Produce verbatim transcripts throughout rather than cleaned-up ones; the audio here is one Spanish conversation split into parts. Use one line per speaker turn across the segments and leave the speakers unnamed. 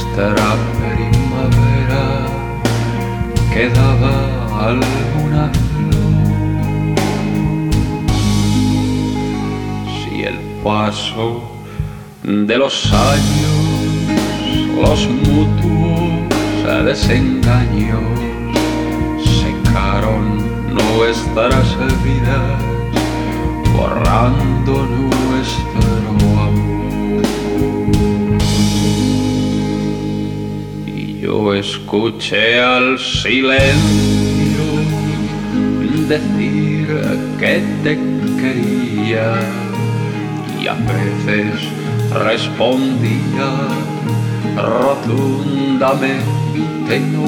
nuestra primavera quedaba alguna flor. Si el paso de los años, los mutuos desengaños secaron nuestras vidas, borrando nuestro amor. Y yo escuché al silencio decir que te quería, y a veces respondía rotundamente no.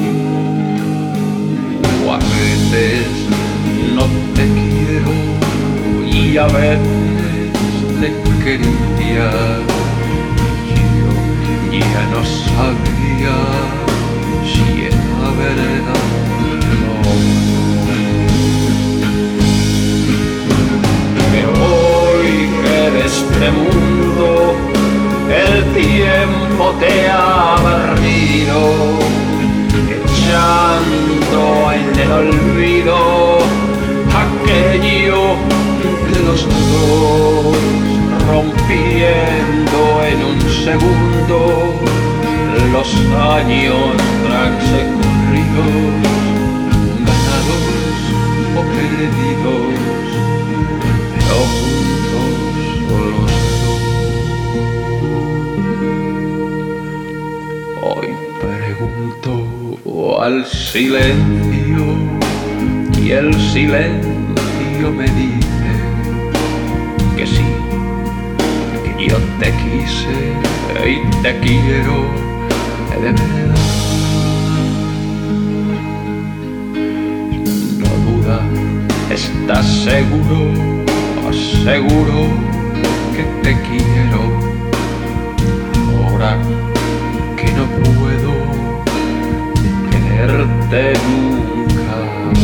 A veces no te quiero y a veces te quería. Yo ya no sabía si era verdad o no. Pero hoy que de este mundo el tiempo te ha barrido, echando en el olvido aquello de los dos, rompiendo en un segundo los años transcurridos, ganados o perdidos, pero juntos los dos. Hoy pregunto al silencio y el silencio me dice que sí, que yo te quise y te quiero de verdad. No duda, estás seguro, seguro que te quiero. Ahora que no puedo quererte nunca.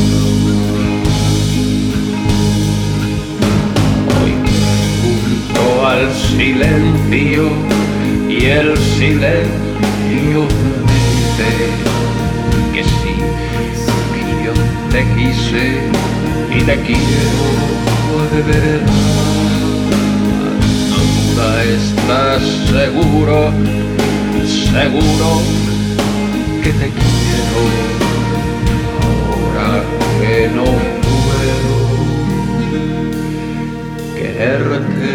Hoy pregunto al silencio y el silencio me dice que sí, que yo te quise y te quiero de verdad. No duda, estás seguro, seguro que te quiero. Ahora que no puedo quererte